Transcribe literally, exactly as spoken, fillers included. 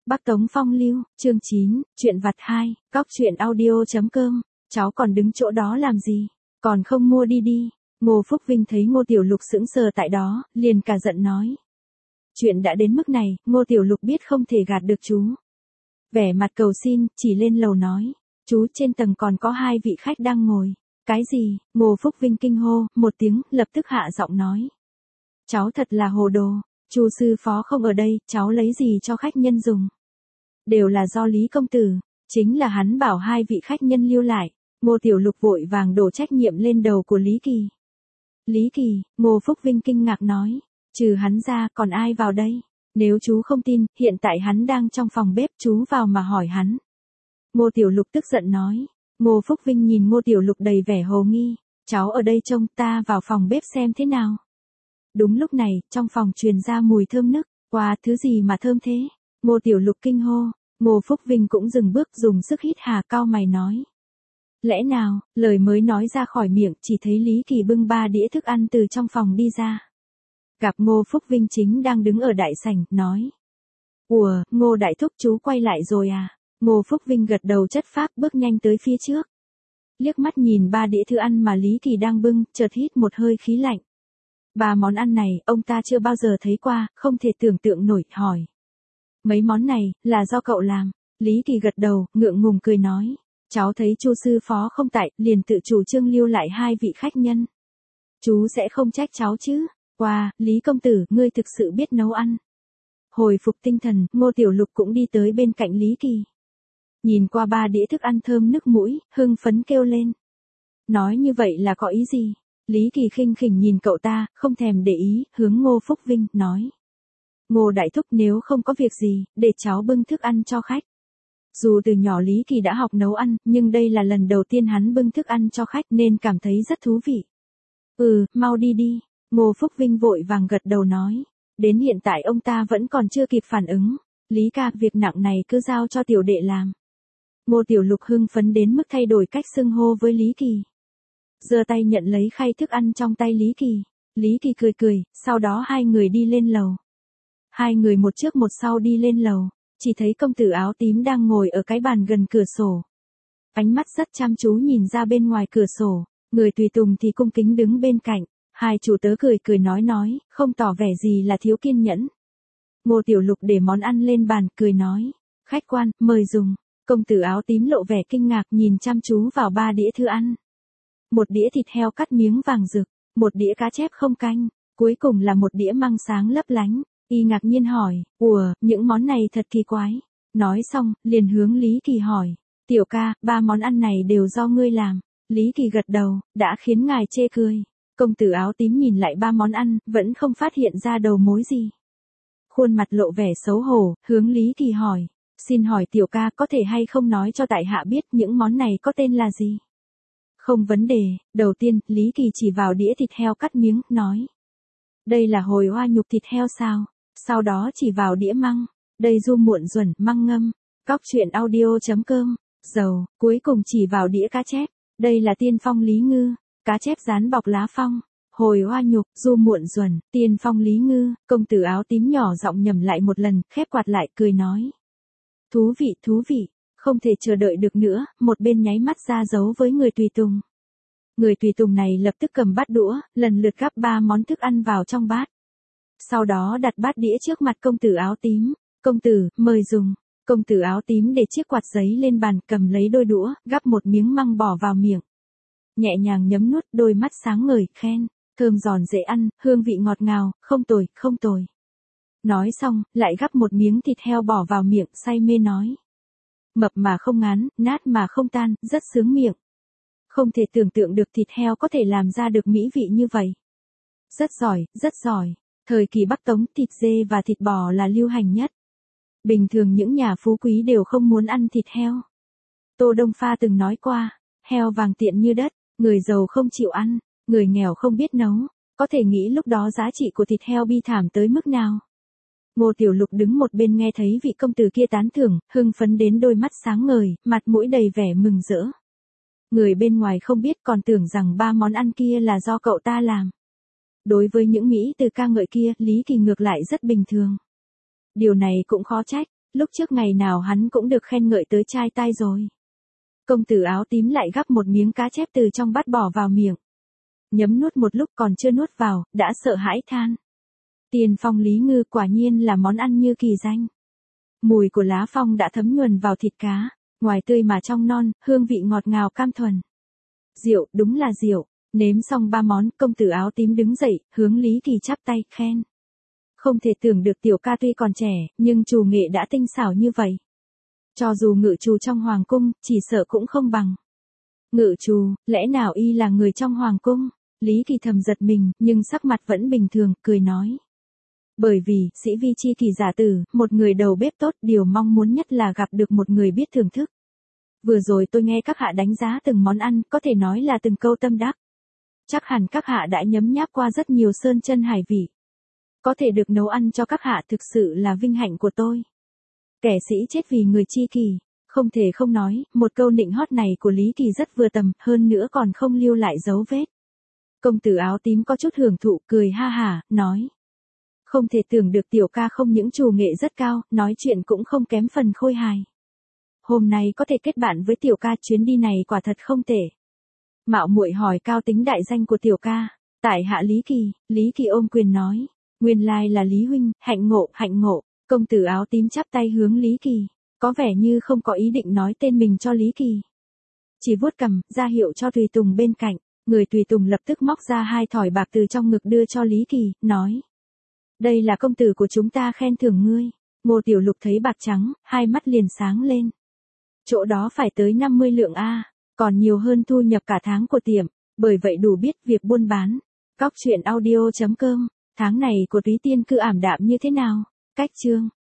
Bắc Tống Phong Lưu, chương chín, truyện vặt hai, cóc truyện audio.com, cháu còn đứng chỗ đó làm gì, còn không mua đi đi. Ngô Phúc Vinh thấy Ngô Tiểu Lục sững sờ tại đó, liền cả giận nói. Chuyện đã đến mức này, Ngô Tiểu Lục biết không thể gạt được chú. Vẻ mặt cầu xin, chỉ lên lầu nói, chú trên tầng còn có hai vị khách đang ngồi. Cái gì? Ngô Phúc Vinh kinh hô, một tiếng, lập tức hạ giọng nói. Cháu thật là hồ đồ, Chu sư phó không ở đây, cháu lấy gì cho khách nhân dùng? Đều là do Lý công tử, chính là hắn bảo hai vị khách nhân lưu lại. Ngô Tiểu Lục vội vàng đổ trách nhiệm lên đầu của Lý Kỳ. Lý Kỳ, Ngô Phúc Vinh kinh ngạc nói, trừ hắn ra còn ai vào đây? Nếu chú không tin, hiện tại hắn đang trong phòng bếp, chú vào mà hỏi hắn. Ngô Tiểu Lục tức giận nói. Ngô Phúc Vinh nhìn Ngô Tiểu Lục đầy vẻ hồ nghi, cháu ở đây trông, ta vào phòng bếp xem thế nào. Đúng lúc này, trong phòng truyền ra mùi thơm nức, qua thứ gì mà thơm thế? Ngô Tiểu Lục kinh hô, Ngô Phúc Vinh cũng dừng bước dùng sức hít hà cao mày nói. Lẽ nào, lời mới nói ra khỏi miệng chỉ thấy Lý Kỳ bưng ba đĩa thức ăn từ trong phòng đi ra. Gặp Ngô Phúc Vinh chính đang đứng ở đại sảnh, nói. Ủa, Ngô Đại Thúc chú quay lại rồi à? Ngô Phúc Vinh gật đầu chất phác bước nhanh tới phía trước. Liếc mắt nhìn ba đĩa thức ăn mà Lý Kỳ đang bưng, chợt hít một hơi khí lạnh. Ba món ăn này, ông ta chưa bao giờ thấy qua, không thể tưởng tượng nổi, hỏi. Mấy món này, là do cậu làm. Lý Kỳ gật đầu, ngượng ngùng cười nói. Cháu thấy Chu sư phó không tại, liền tự chủ trương lưu lại hai vị khách nhân. Chú sẽ không trách cháu chứ? Wow, Lý công tử, ngươi thực sự biết nấu ăn. Hồi phục tinh thần, Ngô Tiểu Lục cũng đi tới bên cạnh Lý Kỳ. Nhìn qua ba đĩa thức ăn thơm nức mũi, hưng phấn kêu lên. Nói như vậy là có ý gì? Lý Kỳ khinh khỉnh nhìn cậu ta, không thèm để ý, hướng Ngô Phúc Vinh, nói. Ngô Đại Thúc nếu không có việc gì, để cháu bưng thức ăn cho khách. Dù từ nhỏ Lý Kỳ đã học nấu ăn, nhưng đây là lần đầu tiên hắn bưng thức ăn cho khách nên cảm thấy rất thú vị. Ừ, mau đi đi. Ngô Phúc Vinh vội vàng gật đầu nói. Đến hiện tại ông ta vẫn còn chưa kịp phản ứng. Lý ca, việc nặng này cứ giao cho tiểu đệ làm. Ngô Tiểu Lục hưng phấn đến mức thay đổi cách xưng hô với Lý Kỳ. Giơ tay nhận lấy khay thức ăn trong tay Lý Kỳ. Lý Kỳ cười cười, sau đó hai người đi lên lầu. Hai người một trước một sau đi lên lầu, chỉ thấy công tử áo tím đang ngồi ở cái bàn gần cửa sổ. Ánh mắt rất chăm chú nhìn ra bên ngoài cửa sổ, người tùy tùng thì cung kính đứng bên cạnh. Hai chủ tớ cười cười nói nói, không tỏ vẻ gì là thiếu kiên nhẫn. Ngô Tiểu Lục để món ăn lên bàn, cười nói. Khách quan, mời dùng. Công tử áo tím lộ vẻ kinh ngạc nhìn chăm chú vào ba đĩa thức ăn. Một đĩa thịt heo cắt miếng vàng rực, một đĩa cá chép không canh, cuối cùng là một đĩa măng sáng lấp lánh. Y ngạc nhiên hỏi, ủa, những món này thật kỳ quái. Nói xong, liền hướng Lý Kỳ hỏi. Tiểu ca, ba món ăn này đều do ngươi làm. Lý Kỳ gật đầu, đã khiến ngài chê cười. Công tử áo tím nhìn lại ba món ăn, vẫn không phát hiện ra đầu mối gì. Khuôn mặt lộ vẻ xấu hổ, hướng Lý Kỳ hỏi. Xin hỏi tiểu ca có thể hay không nói cho tại hạ biết những món này có tên là gì? Không vấn đề, đầu tiên, Lý Kỳ chỉ vào đĩa thịt heo cắt miếng, nói. Đây là hồi hoa nhục thịt heo sao? Sau đó chỉ vào đĩa măng. Đây ru muộn duẩn, măng ngâm. Cóc truyện audio.com. Dầu, cuối cùng chỉ vào đĩa cá chép. Đây là tiên phong lý ngư. Cá chép rán bọc lá phong. Hồi hoa nhục, ru muộn duẩn, tiên phong lý ngư. Công tử áo tím nhỏ giọng nhẩm lại một lần, khép quạt lại, cười nói. Thú vị, thú vị. Không thể chờ đợi được nữa, một bên nháy mắt ra dấu với người tùy tùng. Người tùy tùng này lập tức cầm bát đũa, lần lượt gắp ba món thức ăn vào trong bát. Sau đó đặt bát đĩa trước mặt công tử áo tím. Công tử, mời dùng. Công tử áo tím để chiếc quạt giấy lên bàn, cầm lấy đôi đũa, gắp một miếng măng bỏ vào miệng. Nhẹ nhàng nhấm nuốt, đôi mắt sáng ngời, khen. Thơm giòn dễ ăn, hương vị ngọt ngào, không tồi, không tồi. Nói xong, lại gắp một miếng thịt heo bỏ vào miệng, say mê nói. Mập mà không ngán, nát mà không tan, rất sướng miệng. Không thể tưởng tượng được thịt heo có thể làm ra được mỹ vị như vậy. Rất giỏi, rất giỏi. Thời kỳ Bắc Tống, thịt dê và thịt bò là lưu hành nhất. Bình thường những nhà phú quý đều không muốn ăn thịt heo. Tô Đông Pha từng nói qua, heo vàng tiện như đất, người giàu không chịu ăn, người nghèo không biết nấu. Có thể nghĩ lúc đó giá trị của thịt heo bi thảm tới mức nào. Ngô Tiểu Lục đứng một bên nghe thấy vị công tử kia tán thưởng, hưng phấn đến đôi mắt sáng ngời, mặt mũi đầy vẻ mừng rỡ. Người bên ngoài không biết còn tưởng rằng ba món ăn kia là do cậu ta làm. Đối với những mỹ từ ca ngợi kia, Lý Kỳ ngược lại rất bình thường. Điều này cũng khó trách, lúc trước ngày nào hắn cũng được khen ngợi tới chai tai rồi. Công tử áo tím lại gắp một miếng cá chép từ trong bát bỏ vào miệng. Nhấm nuốt một lúc còn chưa nuốt vào, đã sợ hãi than. Tiền phong lý ngư quả nhiên là món ăn như kỳ danh. Mùi của lá phong đã thấm nhuần vào thịt cá, ngoài tươi mà trong non, hương vị ngọt ngào cam thuần. Rượu, đúng là rượu. Nếm xong ba món, công tử áo tím đứng dậy, hướng Lý Kỳ chắp tay, khen. Không thể tưởng được tiểu ca tuy còn trẻ, nhưng trù nghệ đã tinh xảo như vậy. Cho dù ngự trù trong hoàng cung, chỉ sợ cũng không bằng. Ngự trù, lẽ nào y là người trong hoàng cung? Lý Kỳ thầm giật mình, nhưng sắc mặt vẫn bình thường, cười nói. Bởi vì, sĩ vi chi kỳ giả tử, một người đầu bếp tốt, điều mong muốn nhất là gặp được một người biết thưởng thức. Vừa rồi tôi nghe các hạ đánh giá từng món ăn, có thể nói là từng câu tâm đắc. Chắc hẳn các hạ đã nhấm nháp qua rất nhiều sơn chân hải vị. Có thể được nấu ăn cho các hạ thực sự là vinh hạnh của tôi. Kẻ sĩ chết vì người chi kỷ, không thể không nói, một câu nịnh hót này của Lý Kỳ rất vừa tầm, hơn nữa còn không lưu lại dấu vết. Công tử áo tím có chút hưởng thụ, cười ha hả, nói. Không thể tưởng được tiểu ca không những trù nghệ rất cao, nói chuyện cũng không kém phần khôi hài. Hôm nay có thể kết bạn với tiểu ca, chuyến đi này quả thật không tệ. Mạo muội hỏi cao tính đại danh của tiểu ca. Tại hạ Lý Kỳ. Lý Kỳ ôm quyền nói. Nguyên lai là Lý huynh, hạnh ngộ, hạnh ngộ. Công tử áo tím chắp tay hướng Lý Kỳ. Có vẻ như không có ý định nói tên mình cho Lý Kỳ. Chỉ vuốt cằm, ra hiệu cho tùy tùng bên cạnh. Người tùy tùng lập tức móc ra hai thỏi bạc từ trong ngực đưa cho Lý Kỳ, nói. Đây là công tử của chúng ta khen thưởng ngươi. Ngô Tiểu Lục thấy bạc trắng, hai mắt liền sáng lên. Chỗ đó phải tới năm mươi lượng A, còn nhiều hơn thu nhập cả tháng của tiệm, bởi vậy đủ biết việc buôn bán. Cóc truyện audio chấm com, tháng này của Túy Tiên Cư ảm đạm như thế nào? Cách chương